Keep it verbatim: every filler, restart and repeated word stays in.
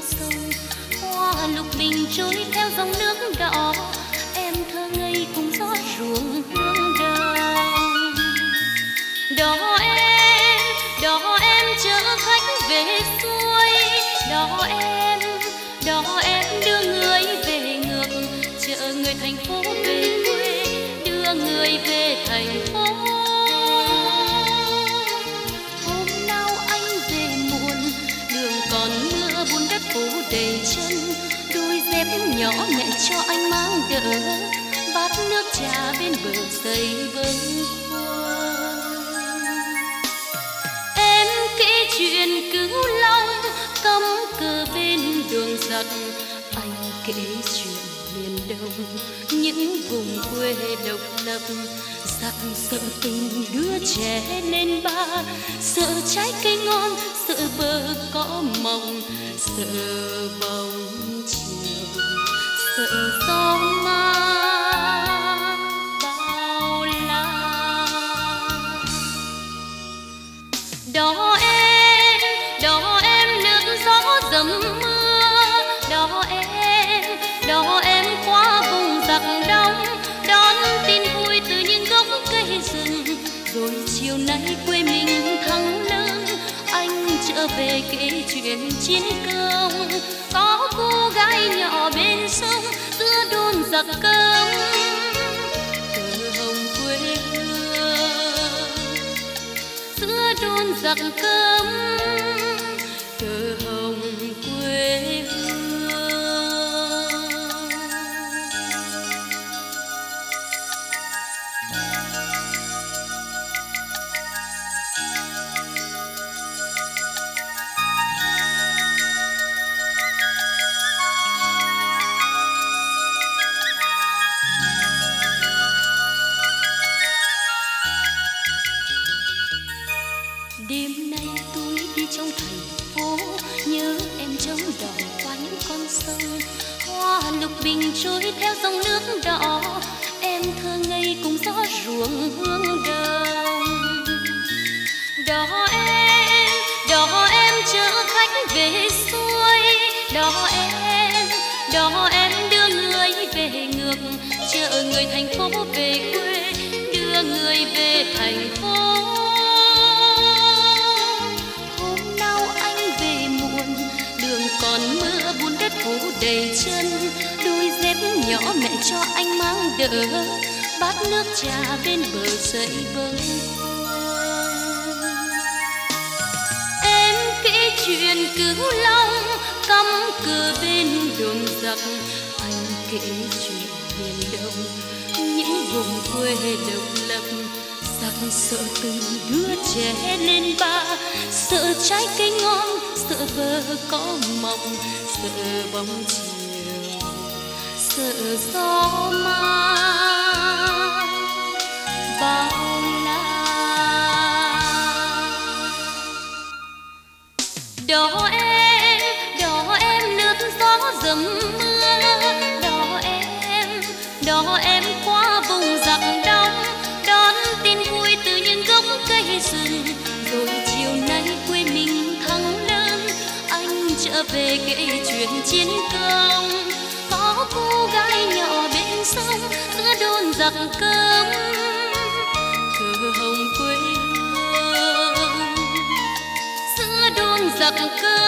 sông. Hoa lục bình trôi theo dòng nước đỏ, em thơ ngây cùng gió ruộng hương đồng. Đó em, đó em chở khách về xuôi, đó em, đó em đưa người về ngược, chở người thành phố về quê, đưa người về thành phố. Hôm nào anh về muộn, đường còn mưa bùn đất phủ đầy chân, đôi dép nhỏ mẹ cho anh mang đỡ, bát nước trà bên bờ xây bâng khuâng. Em kể chuyện Cửu Long cắm cờ bên đường giặc, anh kể chuyện miền Đông những vùng quê độc lập. Giặc sợ tình đứa trẻ lên ba, sợ trái cây ngon, sợ bờ cỏ mọng, sợ bóng chiều, sợ gió ma bao la. Đó em, đó em lướt gió dầm mưa, đó em, đó em qua vùng giặc đông, đón tin vui từ những gốc cây rừng. Rồi chiều nay quê mình thắng lớn, anh trở về kể chuyện chiến công. Có cô gái nhỏ bên sông giữa đồn giặc cấm, cờ hồng quê hương giữa đồn giặc cấm, cờ hồng quê hương. Đêm nay tôi đi trong thành phố, nhớ em trông đỏ qua những con sông. Hoa lục bình trôi theo dòng nước đỏ, em thơ ngây cùng gió ruộng hương đồng. Đó em, đó em chở khách về xuôi, đó em, đó em đưa người về ngược, chở người thành phố về quê, đưa người về thành phố. Còn mưa bùn đất phủ đầy chân, đôi dép nhỏ mẹ cho anh mang đỡ, bát nước trà bên bờ xây bâng khuâng. Em kể chuyện Cửu Long cắm cờ bên đồn giặc, anh kể chuyện miền Đông những vùng quê độc lập. Giặc sợ từng đứa trẻ lên ba, sợ trái cây ngon, sợ bờ cỏ mọng, sợ bóng chiều, sợ gió ma bao la. Đó em, đó em lướt gió dầm mưa, đó em, đó em qua vùng giặc đông, đón tin vui từ những gốc cây rừng. Rồi chiều nay quê mình thắng lớn, anh trở về kể chuyện chiến công. Có cô gái nhỏ bên sông giữa đồn giặc cấm, cờ hồng quê hương giữa đồn giặc cấm.